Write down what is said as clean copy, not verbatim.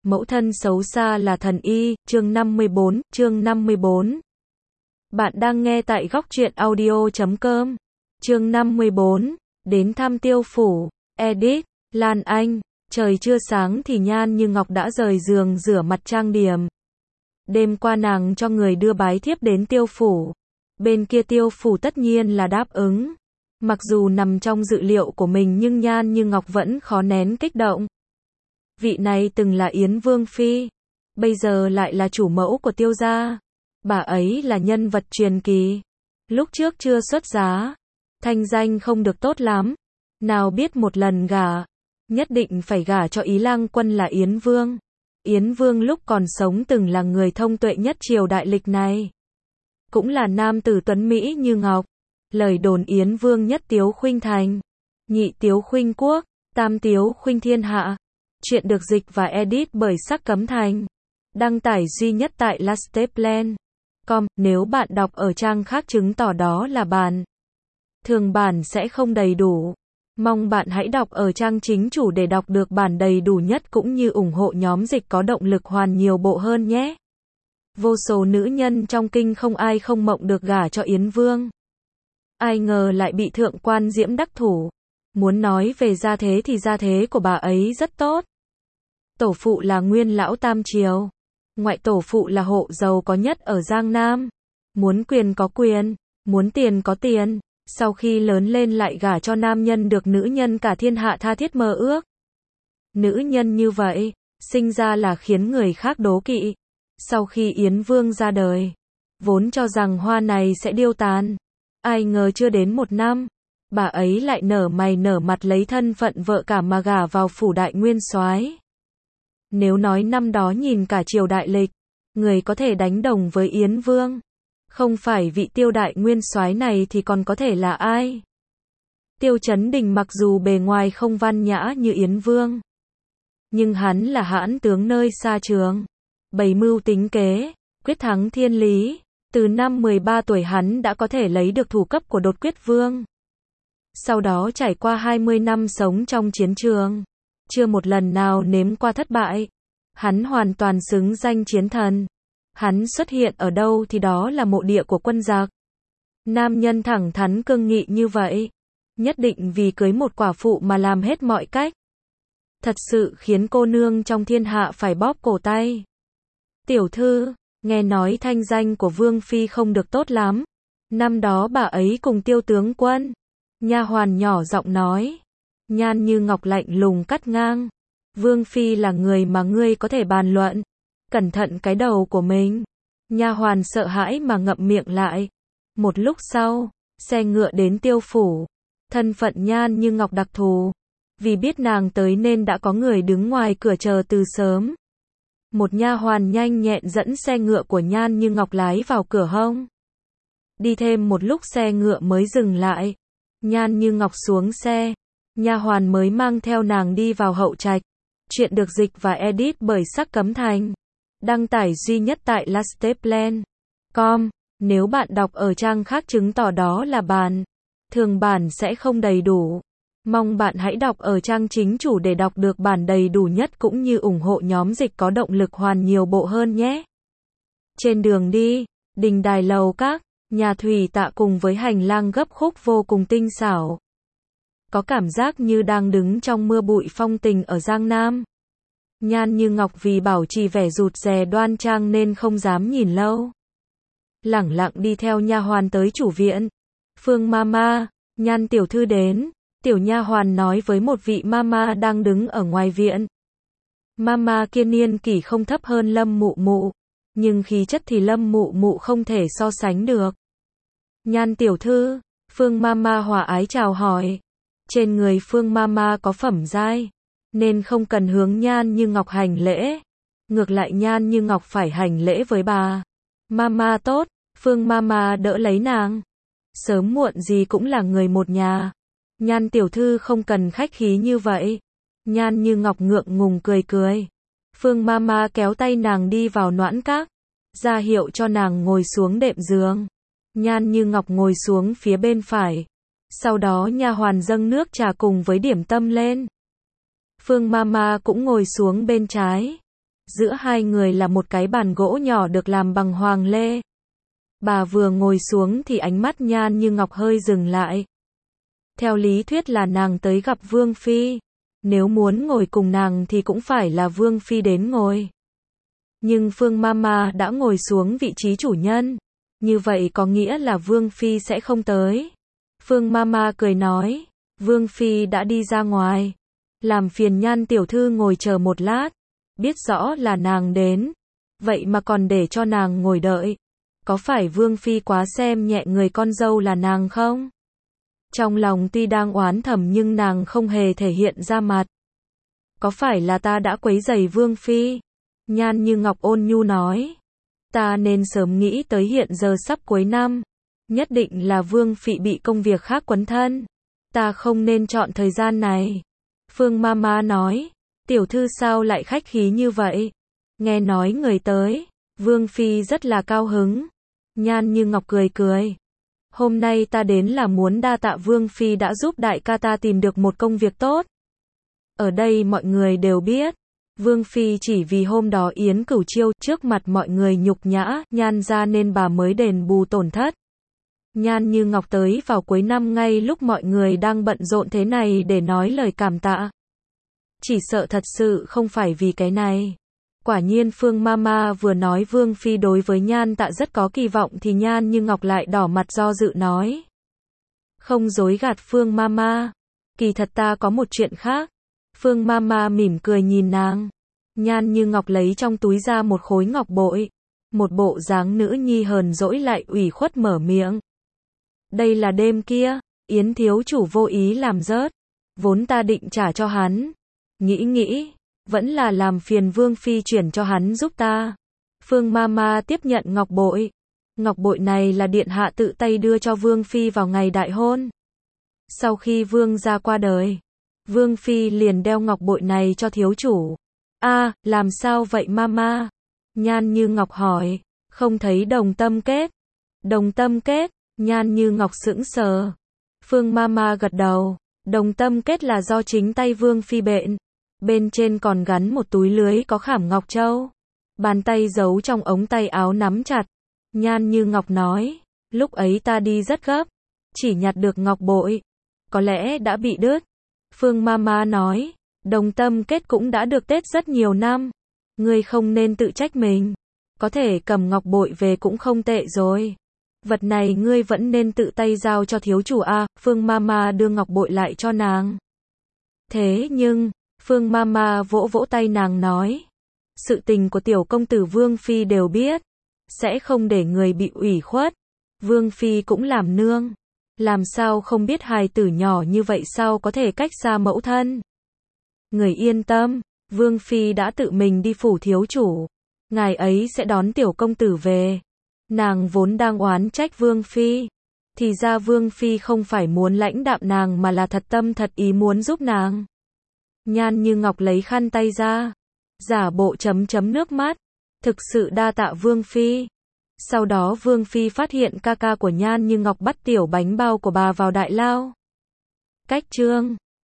Mẫu thân xấu xa là thần y, chương 54. Bạn đang nghe tại góc truyện audio.com. Chương 54, đến thăm Tiêu phủ, edit, Lan Anh. Trời chưa sáng thì Nhan Như Ngọc đã rời giường rửa mặt trang điểm. Đêm qua nàng cho người đưa bái thiếp đến Tiêu phủ. Bên kia Tiêu phủ tất nhiên là đáp ứng. Mặc dù nằm trong dự liệu của mình nhưng Nhan Như Ngọc vẫn khó nén kích động. Vị này từng là Yến Vương Phi, bây giờ lại là chủ mẫu của Tiêu gia. Bà ấy là nhân vật truyền kỳ. Lúc trước chưa xuất giá, thanh danh không được tốt lắm. Nào biết một lần gả, nhất định phải gả cho Ý Lang Quân là Yến Vương. Yến Vương lúc còn sống từng là người thông tuệ nhất triều đại lịch này. Cũng là nam tử tuấn Mỹ như ngọc. Lời đồn Yến Vương nhất tiếu khuynh thành, nhị tiếu khuynh quốc, tam tiếu khuynh thiên hạ. Chuyện được dịch và edit bởi Sắc Cấm Thành. Đăng tải duy nhất tại lasteplan.com. Nếu bạn đọc ở trang khác chứng tỏ đó là bản thường bản sẽ không đầy đủ. Mong bạn hãy đọc ở trang chính chủ để đọc được bản đầy đủ nhất cũng như ủng hộ nhóm dịch có động lực hoàn nhiều bộ hơn nhé. Vô số nữ nhân trong kinh không ai không mộng được gả cho Yến Vương. Ai ngờ lại bị thượng quan Diễm đắc thủ. Muốn nói về gia thế thì gia thế của bà ấy rất tốt. Tổ phụ là nguyên lão tam triều. Ngoại tổ phụ là hộ giàu có nhất ở Giang Nam. Muốn quyền có quyền, muốn tiền có tiền. Sau khi lớn lên lại gả cho nam nhân được nữ nhân cả thiên hạ tha thiết mơ ước. Nữ nhân như vậy, sinh ra là khiến người khác đố kỵ. Sau khi Yến Vương ra đời, vốn cho rằng hoa này sẽ điêu tàn. Ai ngờ chưa đến một năm, bà ấy lại nở mày nở mặt lấy thân phận vợ cả mà gả vào phủ đại nguyên soái. Nếu nói năm đó nhìn cả triều đại lịch, người có thể đánh đồng với Yến Vương, không phải vị Tiêu đại nguyên soái này thì còn có thể là ai? Tiêu Chấn Đình mặc dù bề ngoài không văn nhã như Yến Vương, nhưng hắn là hãn tướng nơi xa trường, bày mưu tính kế, quyết thắng thiên lý. Từ năm 13 tuổi hắn đã có thể lấy được thủ cấp của Đột Quyết Vương. Sau đó trải qua 20 năm sống trong chiến trường, chưa một lần nào nếm qua thất bại. Hắn hoàn toàn xứng danh chiến thần. Hắn xuất hiện ở đâu thì đó là mộ địa của quân giặc. Nam nhân thẳng thắn cương nghị như vậy, nhất định vì cưới một quả phụ mà làm hết mọi cách. Thật sự khiến cô nương trong thiên hạ phải bóp cổ tay. Tiểu thư, nghe nói thanh danh của Vương Phi không được tốt lắm. Năm đó bà ấy cùng Tiêu tướng quân. Nha hoàn nhỏ giọng nói. Nhan Như Ngọc lạnh lùng cắt ngang. Vương Phi là người mà ngươi có thể bàn luận. Cẩn thận cái đầu của mình. Nha hoàn sợ hãi mà ngậm miệng lại. Một lúc sau, xe ngựa đến Tiêu phủ. Thân phận Nhan Như Ngọc đặc thù. Vì biết nàng tới nên đã có người đứng ngoài cửa chờ từ sớm. Một nha hoàn nhanh nhẹn dẫn xe ngựa của Nhan Như Ngọc lái vào cửa hông. Đi thêm một lúc xe ngựa mới dừng lại. Nhan Như Ngọc xuống xe. Nha hoàn mới mang theo nàng đi vào hậu trạch. Chuyện được dịch và edit bởi Sắc Cấm Thành. Đăng tải duy nhất tại lasteplan.com. Nếu bạn đọc ở trang khác chứng tỏ đó là bản thường bản sẽ không đầy đủ. Mong bạn hãy đọc ở trang chính chủ để đọc được bản đầy đủ nhất cũng như ủng hộ nhóm dịch có động lực hoàn nhiều bộ hơn nhé. Trên đường đi, đình đài lầu các, nhà thủy tạ cùng với hành lang gấp khúc vô cùng tinh xảo. Có cảm giác như đang đứng trong mưa bụi phong tình ở Giang Nam. Nhan Như Ngọc vì bảo trì vẻ rụt rè đoan trang nên không dám nhìn lâu. Lẳng lặng đi theo nha hoàn tới chủ viện. Phương Mama, Nhan tiểu thư đến. Tiểu nha hoàn nói với một vị mama đang đứng ở ngoài viện. Mama kia niên kỷ không thấp hơn Lâm Mụ Mụ, nhưng khí chất thì Lâm Mụ Mụ không thể so sánh được. Nhan tiểu thư, Phương Mama hòa ái chào hỏi. Trên người Phương Mama có phẩm giai, nên không cần hướng Nhan Như Ngọc hành lễ. Ngược lại Nhan Như Ngọc phải hành lễ với bà. Mama tốt, Phương Mama đỡ lấy nàng. Sớm muộn gì cũng là người một nhà. Nhan tiểu thư không cần khách khí như vậy. Nhan Như Ngọc ngượng ngùng cười cười. Phương Mama kéo tay nàng đi vào noãn các, ra hiệu cho nàng ngồi xuống đệm giường. Nhan Như Ngọc ngồi xuống phía bên phải. Sau đó nha hoàn dâng nước trà cùng với điểm tâm lên. Phương Mama cũng ngồi xuống bên trái. Giữa hai người là một cái bàn gỗ nhỏ được làm bằng hoàng lê. Bà vừa ngồi xuống thì ánh mắt Nhan Như Ngọc hơi dừng lại. Theo lý thuyết là nàng tới gặp Vương Phi. Nếu muốn ngồi cùng nàng thì cũng phải là Vương Phi đến ngồi. Nhưng Phương Mama đã ngồi xuống vị trí chủ nhân. Như vậy có nghĩa là Vương Phi sẽ không tới. Phương Mama cười nói, Vương Phi đã đi ra ngoài. Làm phiền Nhan tiểu thư ngồi chờ một lát. Biết rõ là nàng đến. Vậy mà còn để cho nàng ngồi đợi. Có phải Vương Phi quá xem nhẹ người con dâu là nàng không? Trong lòng tuy đang oán thầm nhưng nàng không hề thể hiện ra mặt. Có phải là ta đã quấy rầy Vương Phi? Nhan Như Ngọc ôn nhu nói. Ta nên sớm nghĩ tới hiện giờ sắp cuối năm. Nhất định là Vương Phi bị công việc khác quấn thân. Ta không nên chọn thời gian này. Phương Mama nói. Tiểu thư sao lại khách khí như vậy? Nghe nói người tới. Vương Phi rất là cao hứng. Nhan Như Ngọc cười cười. Hôm nay ta đến là muốn đa tạ Vương Phi đã giúp đại ca ta tìm được một công việc tốt. Ở đây mọi người đều biết. Vương Phi chỉ vì hôm đó Yến Cửu Chiêu trước mặt mọi người nhục nhã Nhan ra nên bà mới đền bù tổn thất. Nhan Như Ngọc tới vào cuối năm ngay lúc mọi người đang bận rộn thế này để nói lời cảm tạ. Chỉ sợ thật sự không phải vì cái này. Quả nhiên Phương Mama vừa nói Vương Phi đối với Nhan Tạ rất có kỳ vọng thì Nhan Như Ngọc lại đỏ mặt do dự nói. Không dối gạt Phương Mama. Kỳ thật ta có một chuyện khác. Phương Mama mỉm cười nhìn nàng. Nhan Như Ngọc lấy trong túi ra một khối ngọc bội. Một bộ dáng nữ nhi hờn dỗi lại ủy khuất mở miệng. Đây là đêm kia, Yến thiếu chủ vô ý làm rớt. Vốn ta định trả cho hắn. Nghĩ, vẫn là làm phiền Vương Phi chuyển cho hắn giúp ta. Phương Mama tiếp nhận ngọc bội. Ngọc bội này là điện hạ tự tay đưa cho Vương Phi vào ngày đại hôn. Sau khi Vương gia qua đời, Vương Phi liền đeo ngọc bội này cho thiếu chủ. Làm sao vậy Mama? Nhan Như Ngọc hỏi. Không thấy đồng tâm kết. Đồng tâm kết, Nhan Như Ngọc sững sờ. Phương Mama gật đầu. Đồng tâm kết là do chính tay Vương Phi bện. Bên trên còn gắn một túi lưới có khảm ngọc châu. Bàn tay giấu trong ống tay áo nắm chặt. Nhan Như Ngọc nói. Lúc ấy ta đi rất gấp. Chỉ nhặt được ngọc bội. Có lẽ đã bị đứt. Phương Mama nói. Đồng tâm kết cũng đã được Tết rất nhiều năm. Ngươi không nên tự trách mình. Có thể cầm ngọc bội về cũng không tệ rồi. Vật này ngươi vẫn nên tự tay giao cho thiếu chủ a. Phương Mama đưa ngọc bội lại cho nàng. Thế nhưng, Phương Mama vỗ vỗ tay nàng nói. Sự tình của tiểu công tử Vương Phi đều biết. Sẽ không để người bị ủy khuất. Vương Phi cũng làm nương. Làm sao không biết hài tử nhỏ như vậy sao có thể cách xa mẫu thân. Người yên tâm, Vương Phi đã tự mình đi phủ thiếu chủ. Ngài ấy sẽ đón tiểu công tử về. Nàng vốn đang oán trách Vương Phi. Thì ra Vương Phi không phải muốn lãnh đạm nàng mà là thật tâm thật ý muốn giúp nàng. Nhan Như Ngọc lấy khăn tay ra. Giả bộ chấm nước mắt. Thực sự đa tạ Vương Phi. Sau đó Vương Phi phát hiện ca ca của Nhan Như Ngọc bắt tiểu bánh bao của bà vào đại lao. Cách chương